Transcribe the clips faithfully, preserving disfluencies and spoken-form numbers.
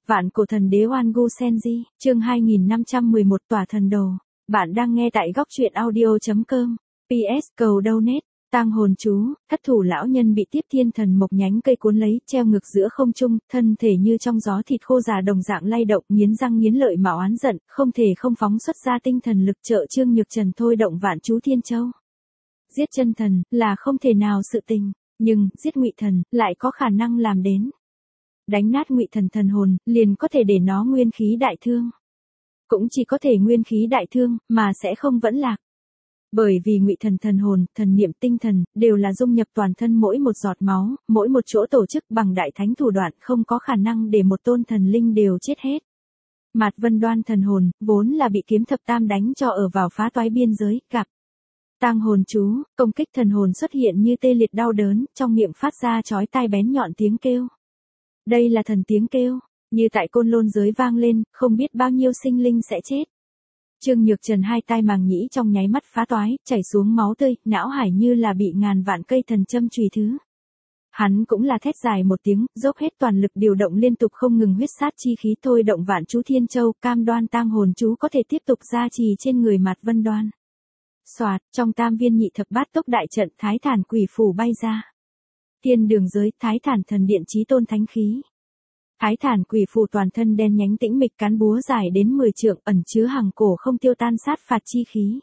Vạn cổ thần đế Oan Gu Senji, chương hai nghìn năm trăm mười một tỏa thần đồ. Bạn đang nghe tại góc truyện audio chấm com. pê ét cầu donate. Tang hồn chú, thất thủ lão nhân bị tiếp thiên thần mộc nhánh cây cuốn lấy, treo ngược giữa không trung, thân thể như trong gió thịt khô già đồng dạng lay động, nghiến răng nghiến lợi mà oán giận, không thể không phóng xuất ra tinh thần lực trợ Trương Nhược Trần thôi động Vạn Chú Thiên Châu. Giết chân thần là không thể nào sự tình, nhưng giết Ngụy Thần lại có khả năng làm đến. Đánh nát Ngụy Thần thần hồn, liền có thể để nó nguyên khí đại thương. Cũng chỉ có thể nguyên khí đại thương, mà sẽ không vẫn lạc. Bởi vì Ngụy Thần thần hồn, thần niệm tinh thần, đều là dung nhập toàn thân mỗi một giọt máu, mỗi một chỗ tổ chức bằng đại thánh thủ đoạn, không có khả năng để một tôn thần linh đều chết hết. Mạt Vân Đoan thần hồn, vốn là bị kiếm thập tam đánh cho ở vào phá toái biên giới, gặp. Tang hồn chú, công kích thần hồn xuất hiện như tê liệt đau đớn, trong miệng phát ra chói tai bén nhọn tiếng kêu. Đây là thần tiếng kêu, như tại côn lôn giới vang lên, không biết bao nhiêu sinh linh sẽ chết. Trương Nhược Trần hai tai màng nhĩ trong nháy mắt phá toái, chảy xuống máu tươi, não hải như là bị ngàn vạn cây thần châm chùy thứ. Hắn cũng là thét dài một tiếng, dốc hết toàn lực điều động liên tục không ngừng huyết sát chi khí thôi động Vạn Chú Thiên Châu, cam đoan tang hồn chú có thể tiếp tục gia trì trên người Mạt Vân Đoan. Soạt, trong tam viên nhị thập bát tốc đại trận Thái Thản Quỷ Phủ bay ra. Thiên đường giới, Thái Thản thần điện chí tôn thánh khí. Thái Thản Quỷ Phù toàn thân đen nhánh tĩnh mịch, cán búa dài đến mười trượng, ẩn chứa hàng cổ không tiêu tan sát phạt chi khí.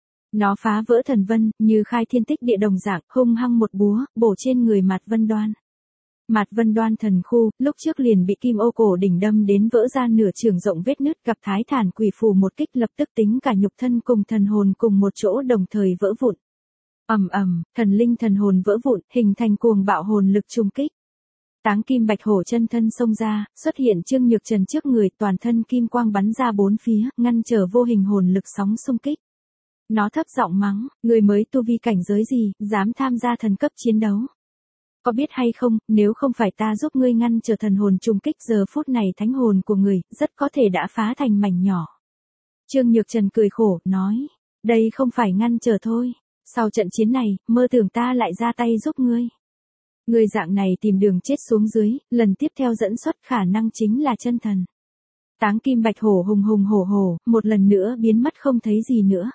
Nó phá vỡ thần vân, như khai thiên tích địa đồng dạng, hung hăng một búa, bổ trên người Mạt Vân Đoan. Mạt Vân Đoan thần khu, lúc trước liền bị kim ô cổ đỉnh đâm đến vỡ ra nửa trường rộng vết nứt, gặp Thái Thản Quỷ Phù một kích lập tức tính cả nhục thân cùng thần hồn cùng một chỗ đồng thời vỡ vụn. Ầm ầm, thần linh thần hồn vỡ vụn, hình thành cuồng bạo hồn lực trùng kích. Táng Kim Bạch Hổ chân thân xông ra, xuất hiện Trương Nhược Trần trước người, toàn thân kim quang bắn ra bốn phía, ngăn trở vô hình hồn lực sóng xung kích. Nó thấp giọng mắng, người mới tu vi cảnh giới gì, dám tham gia thần cấp chiến đấu. Có biết hay không, nếu không phải ta giúp ngươi ngăn trở thần hồn trùng kích, giờ phút này thánh hồn của người, rất có thể đã phá thành mảnh nhỏ. Trương Nhược Trần cười khổ, nói, đây không phải ngăn trở thôi. Sau trận chiến này, mơ tưởng ta lại ra tay giúp ngươi. Người dạng này tìm đường chết xuống dưới, lần tiếp theo dẫn xuất khả năng chính là chân thần. Táng Kim Bạch Hổ hùng hùng hổ hổ, một lần nữa biến mất không thấy gì nữa.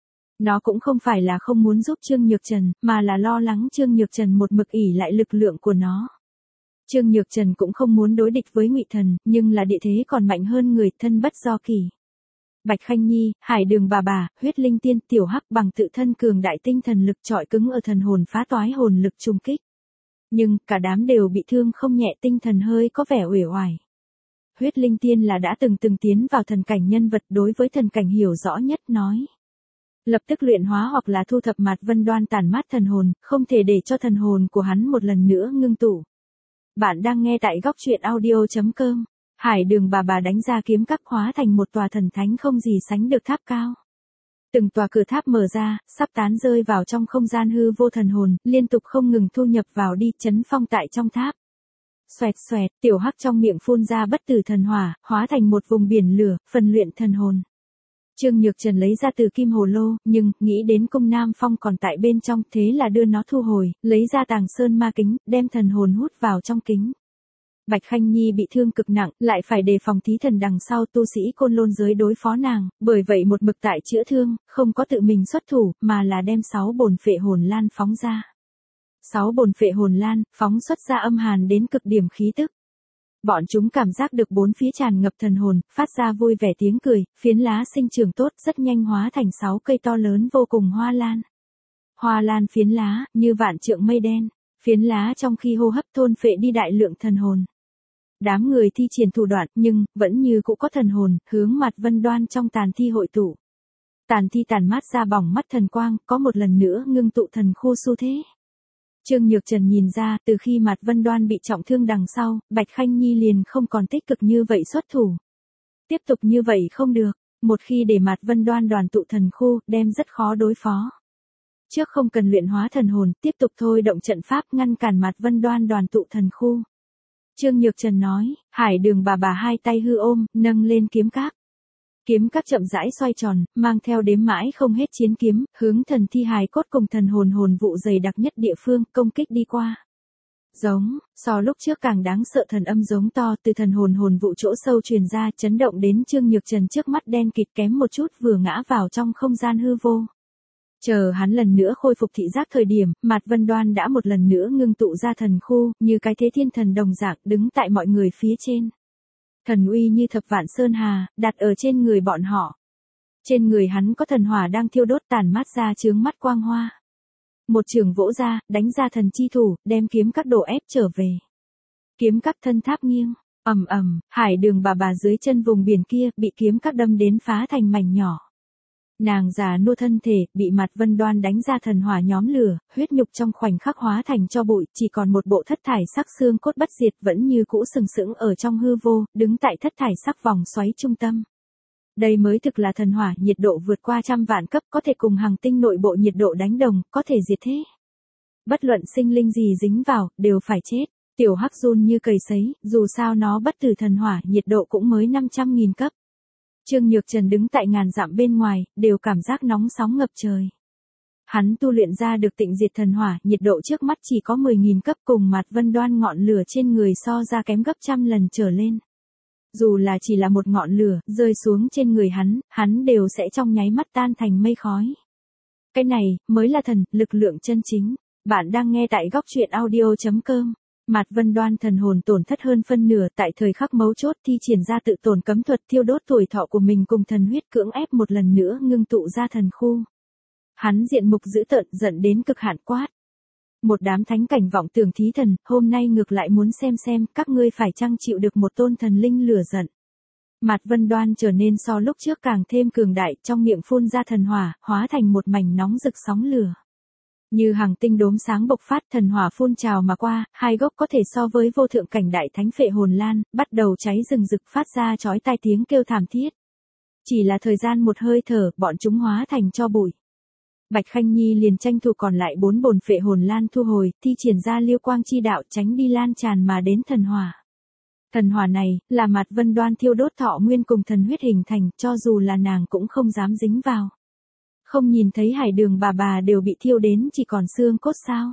Nó cũng không phải là không muốn giúp Trương Nhược Trần, mà là lo lắng Trương Nhược Trần một mực ỷ lại lực lượng của nó. Trương Nhược Trần cũng không muốn đối địch với Ngụy Thần, nhưng là địa thế còn mạnh hơn người, thân bất do kỳ. Bạch Khanh Nhi, Hải Đường bà bà, Huyết Linh Tiên, Tiểu Hắc bằng tự thân cường đại tinh thần lực trọi cứng ở thần hồn phá toái hồn lực trùng kích. Nhưng, cả đám đều bị thương không nhẹ, tinh thần hơi có vẻ uể oải. Huyết Linh Tiên là đã từng từng tiến vào thần cảnh nhân vật, đối với thần cảnh hiểu rõ nhất, nói. Lập tức luyện hóa hoặc là thu thập Mạt Vân Đoan tàn mát thần hồn, không thể để cho thần hồn của hắn một lần nữa ngưng tụ. Bạn đang nghe tại góc truyện audio chấm com. Hải Đường bà bà đánh ra kiếm các hóa thành một tòa thần thánh không gì sánh được tháp cao. Từng tòa cửa tháp mở ra, sắp tán rơi vào trong không gian hư vô, thần hồn, liên tục không ngừng thu nhập vào đi, chấn phong tại trong tháp. Xoẹt xoẹt, Tiểu Hắc trong miệng phun ra bất tử thần hỏa, hóa thành một vùng biển lửa, phần luyện thần hồn. Trương Nhược Trần lấy ra từ kim hồ lô, nhưng, nghĩ đến cung Nam Phong còn tại bên trong, thế là đưa nó thu hồi, lấy ra Tàng Sơn ma kính, đem thần hồn hút vào trong kính. Bạch Khanh Nhi bị thương cực nặng, lại phải đề phòng thí thần đằng sau tu sĩ côn lôn giới đối phó nàng, bởi vậy một mực tại chữa thương, không có tự mình xuất thủ, mà là đem sáu bổn phệ hồn lan phóng ra. Sáu bổn phệ hồn lan, phóng xuất ra âm hàn đến cực điểm khí tức. Bọn chúng cảm giác được bốn phía tràn ngập thần hồn, phát ra vui vẻ tiếng cười, phiến lá sinh trưởng tốt, rất nhanh hóa thành sáu cây to lớn vô cùng hoa lan. Hoa lan phiến lá, như vạn trượng mây đen, phiến lá trong khi hô hấp thôn phệ đi đại lượng thần hồn. Đám người thi triển thủ đoạn, nhưng, vẫn như cũ có thần hồn, hướng Mạt Vân Đoan trong tàn thi hội tụ. Tàn thi tàn mát ra bỏng mắt thần quang, có một lần nữa ngưng tụ thần khu xu thế. Trương Nhược Trần nhìn ra, từ khi Mạt Vân Đoan bị trọng thương đằng sau, Bạch Khanh Nhi liền không còn tích cực như vậy xuất thủ. Tiếp tục như vậy không được, một khi để Mạt Vân Đoan đoàn tụ thần khu, đem rất khó đối phó. Trước không cần luyện hóa thần hồn, tiếp tục thôi động trận pháp ngăn cản Mạt Vân Đoan đoàn tụ thần khu. Trương Nhược Trần nói, Hải Đường bà bà hai tay hư ôm, nâng lên kiếm các. Kiếm các chậm rãi xoay tròn, mang theo đếm mãi không hết chiến kiếm, hướng thần thi hài cốt cùng thần hồn hồn vụ dày đặc nhất địa phương, công kích đi qua. Giống, so lúc trước càng đáng sợ thần âm giống to từ thần hồn hồn vụ chỗ sâu truyền ra chấn động đến Trương Nhược Trần trước mắt đen kịt kém một chút vừa ngã vào trong không gian hư vô. Chờ hắn lần nữa khôi phục thị giác thời điểm, Mạt Vân Đoan đã một lần nữa ngưng tụ ra thần khu, như cái thế thiên thần đồng dạng đứng tại mọi người phía trên. Thần uy như thập vạn sơn hà, đặt ở trên người bọn họ. Trên người hắn có thần hỏa đang thiêu đốt tàn mát ra chướng mắt quang hoa. Một trường vỗ ra, đánh ra thần chi thủ, đem kiếm các đổ ép trở về. Kiếm các thân tháp nghiêng, ầm ầm, hải đường bà bà dưới chân vùng biển kia bị kiếm các đâm đến phá thành mảnh nhỏ. Nàng già nua thân thể, bị Mạt Vân Đoan đánh ra thần hỏa nhóm lửa, huyết nhục trong khoảnh khắc hóa thành cho bụi, chỉ còn một bộ thất thải sắc xương cốt bất diệt vẫn như cũ sừng sững ở trong hư vô, đứng tại thất thải sắc vòng xoáy trung tâm. Đây mới thực là thần hỏa, nhiệt độ vượt qua trăm vạn cấp, có thể cùng hành tinh nội bộ nhiệt độ đánh đồng, có thể diệt thế. Bất luận sinh linh gì dính vào, đều phải chết. Tiểu Hắc run như cầy sấy, dù sao nó bất tử thần hỏa, nhiệt độ cũng mới năm trăm nghìn cấp. Trương Nhược Trần đứng tại ngàn dặm bên ngoài, đều cảm giác nóng sóng ngập trời. Hắn tu luyện ra được tịnh diệt thần hỏa, nhiệt độ trước mắt chỉ có mười nghìn cấp cùng Mạt Vân Đoan ngọn lửa trên người so ra kém gấp trăm lần trở lên. Dù là chỉ là một ngọn lửa, rơi xuống trên người hắn, hắn đều sẽ trong nháy mắt tan thành mây khói. Cái này, mới là thần, lực lượng chân chính. Bạn đang nghe tại góc truyện audio chấm com. Mạt Vân Đoan thần hồn tổn thất hơn phân nửa tại thời khắc mấu chốt thi triển ra tự tổn cấm thuật thiêu đốt tuổi thọ của mình cùng thần huyết cưỡng ép một lần nữa ngưng tụ ra thần khu. Hắn diện mục dữ tợn giận đến cực hạn quát. Một đám thánh cảnh vọng tưởng thí thần, hôm nay ngược lại muốn xem xem các ngươi phải chăng chịu được một tôn thần linh lửa giận. Mạt Vân Đoan trở nên so lúc trước càng thêm cường đại, trong miệng phun ra thần hỏa, hóa thành một mảnh nóng rực sóng lửa. Như hàng tinh đốm sáng bộc phát, thần hỏa phun trào mà qua, hai gốc có thể so với vô thượng cảnh đại thánh phệ hồn lan, bắt đầu cháy rừng rực phát ra chói tai tiếng kêu thảm thiết. Chỉ là thời gian một hơi thở, bọn chúng hóa thành tro bụi. Bạch Khanh Nhi liền tranh thủ còn lại bốn bồn phệ hồn lan thu hồi, thi triển ra liêu quang chi đạo tránh đi lan tràn mà đến thần hỏa. Thần hỏa này, là Mạt Vân Đoan thiêu đốt thọ nguyên cùng thần huyết hình thành, cho dù là nàng cũng không dám dính vào. Không nhìn thấy hải đường bà bà đều bị thiêu đến chỉ còn xương cốt sao.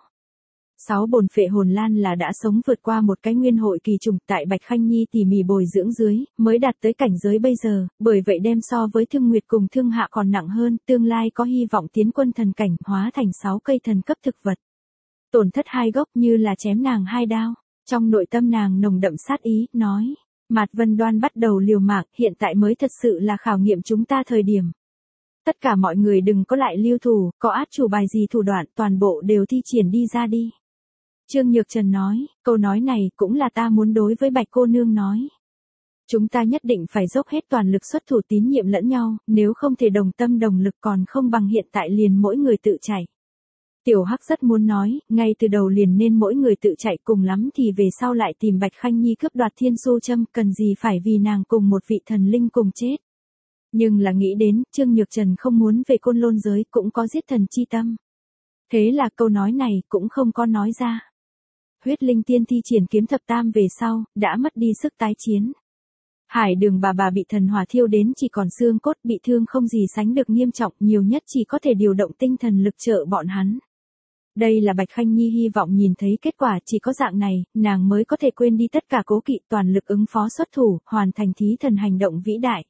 Sáu bồn phệ hồn lan là đã sống vượt qua một cái nguyên hội kỳ trùng tại Bạch Khanh Nhi tỉ mỉ bồi dưỡng dưới, mới đạt tới cảnh giới bây giờ, bởi vậy đem so với Thương Nguyệt cùng Thương Hạ còn nặng hơn, tương lai có hy vọng tiến quân thần cảnh hóa thành sáu cây thần cấp thực vật. Tổn thất hai gốc như là chém nàng hai đao, trong nội tâm nàng nồng đậm sát ý, nói, Mạt Vân Đoan bắt đầu liều mạng, hiện tại mới thật sự là khảo nghiệm chúng ta thời điểm. Tất cả mọi người đừng có lại lưu thủ, có át chủ bài gì thủ đoạn, toàn bộ đều thi triển đi ra đi. Trương Nhược Trần nói, câu nói này cũng là ta muốn đối với Bạch cô nương nói. Chúng ta nhất định phải dốc hết toàn lực xuất thủ tín nhiệm lẫn nhau, nếu không thể đồng tâm đồng lực còn không bằng hiện tại liền mỗi người tự chạy. Tiểu Hắc rất muốn nói, ngay từ đầu liền nên mỗi người tự chạy, cùng lắm thì về sau lại tìm Bạch Khanh Nhi cướp đoạt thiên su châm, cần gì phải vì nàng cùng một vị thần linh cùng chết. Nhưng là nghĩ đến, Trương Nhược Trần không muốn về Côn Lôn giới cũng có giết thần chi tâm. Thế là câu nói này cũng không có nói ra. Huyết linh tiên thi triển kiếm thập tam về sau, đã mất đi sức tái chiến. Hải đường bà bà bị thần hỏa thiêu đến chỉ còn xương cốt, bị thương không gì sánh được nghiêm trọng, nhiều nhất chỉ có thể điều động tinh thần lực trợ bọn hắn. Đây là Bạch Khanh Nhi hy vọng nhìn thấy kết quả, chỉ có dạng này, nàng mới có thể quên đi tất cả cố kỵ, toàn lực ứng phó xuất thủ, hoàn thành thí thần hành động vĩ đại.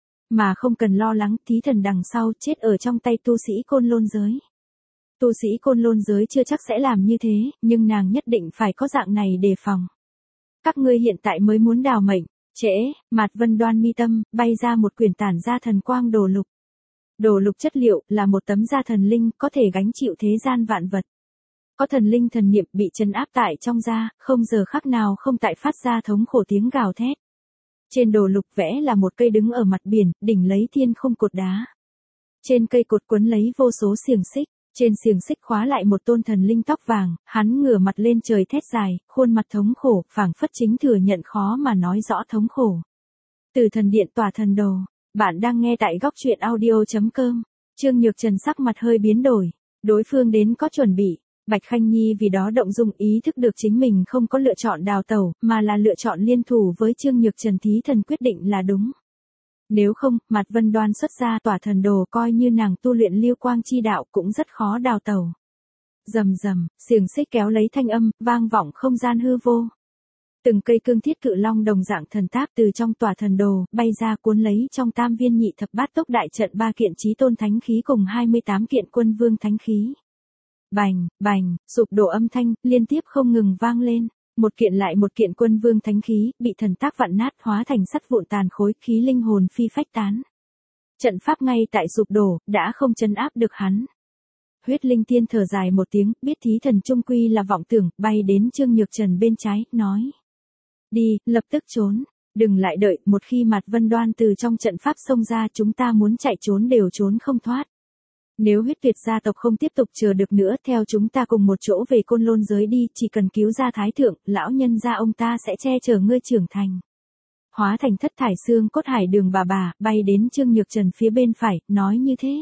Mà không cần lo lắng, thí thần đằng sau chết ở trong tay tu sĩ Côn Lôn giới. Tu sĩ Côn Lôn giới chưa chắc sẽ làm như thế, nhưng nàng nhất định phải có dạng này đề phòng. Các ngươi hiện tại mới muốn đào mệnh, trễ, Mạt Vân Đoan mi tâm, bay ra một quyển tản ra thần quang đồ lục. Đồ lục chất liệu là một tấm da thần linh, có thể gánh chịu thế gian vạn vật. Có thần linh thần niệm bị trấn áp tại trong da, không giờ khắc nào không tại phát ra thống khổ tiếng gào thét. Trên đồ lục vẽ là một cây đứng ở mặt biển, đỉnh lấy thiên không cột đá. Trên cây cột quấn lấy vô số xiềng xích, trên xiềng xích khóa lại một tôn thần linh tóc vàng, hắn ngửa mặt lên trời thét dài, khuôn mặt thống khổ, phảng phất chính thừa nhận khó mà nói rõ thống khổ. Từ thần điện tỏa thần đồ, bạn đang nghe tại góc truyện audio chấm com. Trương Nhược Trần sắc mặt hơi biến đổi, đối phương đến có chuẩn bị. Bạch Khanh Nhi vì đó động dung, ý thức được chính mình không có lựa chọn đào tẩu, mà là lựa chọn liên thủ với Trương Nhược Trần, thí thần quyết định là đúng. Nếu không, Mạt Vân Đoan xuất ra tỏa thần đồ coi như nàng tu luyện liêu quang chi đạo cũng rất khó đào tẩu. Rầm rầm, xiềng xích kéo lấy thanh âm, vang vọng không gian hư vô. Từng cây cương thiết cự long đồng dạng thần tháp từ trong tòa thần đồ, bay ra cuốn lấy trong tam viên nhị thập bát tốc đại trận ba kiện chí tôn thánh khí cùng hai mươi tám kiện quân vương thánh khí. Bành, bành, sụp đổ âm thanh, liên tiếp không ngừng vang lên. Một kiện lại một kiện quân vương thánh khí, bị thần tác vặn nát hóa thành sắt vụn tàn khối, khí linh hồn phi phách tán. Trận pháp ngay tại sụp đổ, đã không trấn áp được hắn. Huyết linh tiên thở dài một tiếng, biết thí thần trung quy là vọng tưởng, bay đến Trương Nhược Trần bên trái, nói. Đi, lập tức trốn. Đừng lại đợi, một khi Mạt Vân Đoan từ trong trận pháp xông ra chúng ta muốn chạy trốn đều trốn không thoát. Nếu huyết tuyệt gia tộc không tiếp tục chờ được nữa, theo chúng ta cùng một chỗ về Côn Lôn giới đi, chỉ cần cứu ra Thái Thượng, lão nhân gia ông ta sẽ che chở ngươi trưởng thành. Hóa thành thất thải xương cốt Hải Đường bà bà, bay đến Trương Nhược Trần phía bên phải, nói như thế.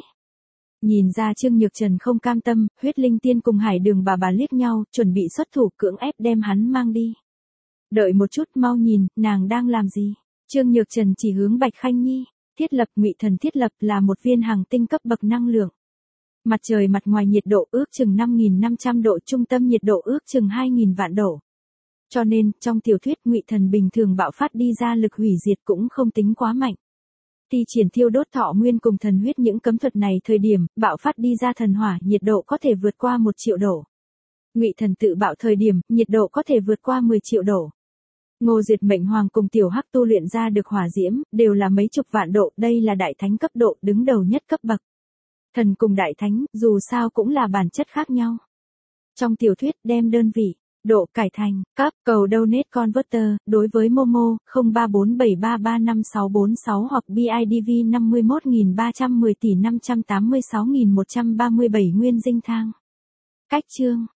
Nhìn ra Trương Nhược Trần không cam tâm, huyết linh tiên cùng Hải Đường bà bà liếc nhau, chuẩn bị xuất thủ cưỡng ép đem hắn mang đi. Đợi một chút, mau nhìn, nàng đang làm gì? Trương Nhược Trần chỉ hướng Bạch Khanh Nhi. Thiết lập Ngụy Thần thiết lập là một viên hành tinh cấp bậc năng lượng. Mặt trời mặt ngoài nhiệt độ ước chừng năm nghìn năm trăm độ, trung tâm nhiệt độ ước chừng hai nghìn vạn độ. Cho nên, trong tiểu thuyết Ngụy Thần bình thường bạo phát đi ra lực hủy diệt cũng không tính quá mạnh. Ti triển thiêu đốt thọ nguyên cùng thần huyết những cấm thuật này thời điểm, bạo phát đi ra thần hỏa, nhiệt độ có thể vượt qua một triệu độ. Ngụy Thần tự bạo thời điểm, nhiệt độ có thể vượt qua mười triệu độ. Ngô Duyệt Mệnh Hoàng cùng Tiểu Hắc tu luyện ra được hỏa diễm, đều là mấy chục vạn độ, đây là đại thánh cấp độ, đứng đầu nhất cấp bậc. Thần cùng đại thánh, dù sao cũng là bản chất khác nhau. Trong tiểu thuyết đem đơn vị, độ cải thành, cấp, cầu donate converter, đối với Momo, không ba bốn bảy ba ba năm sáu bốn sáu hoặc bê i đê vê năm mươi mốt nghìn ba trăm mười tỷ năm trăm tám mươi sáu nghìn một trăm ba mươi bảy nguyên dinh thang. Cách chương.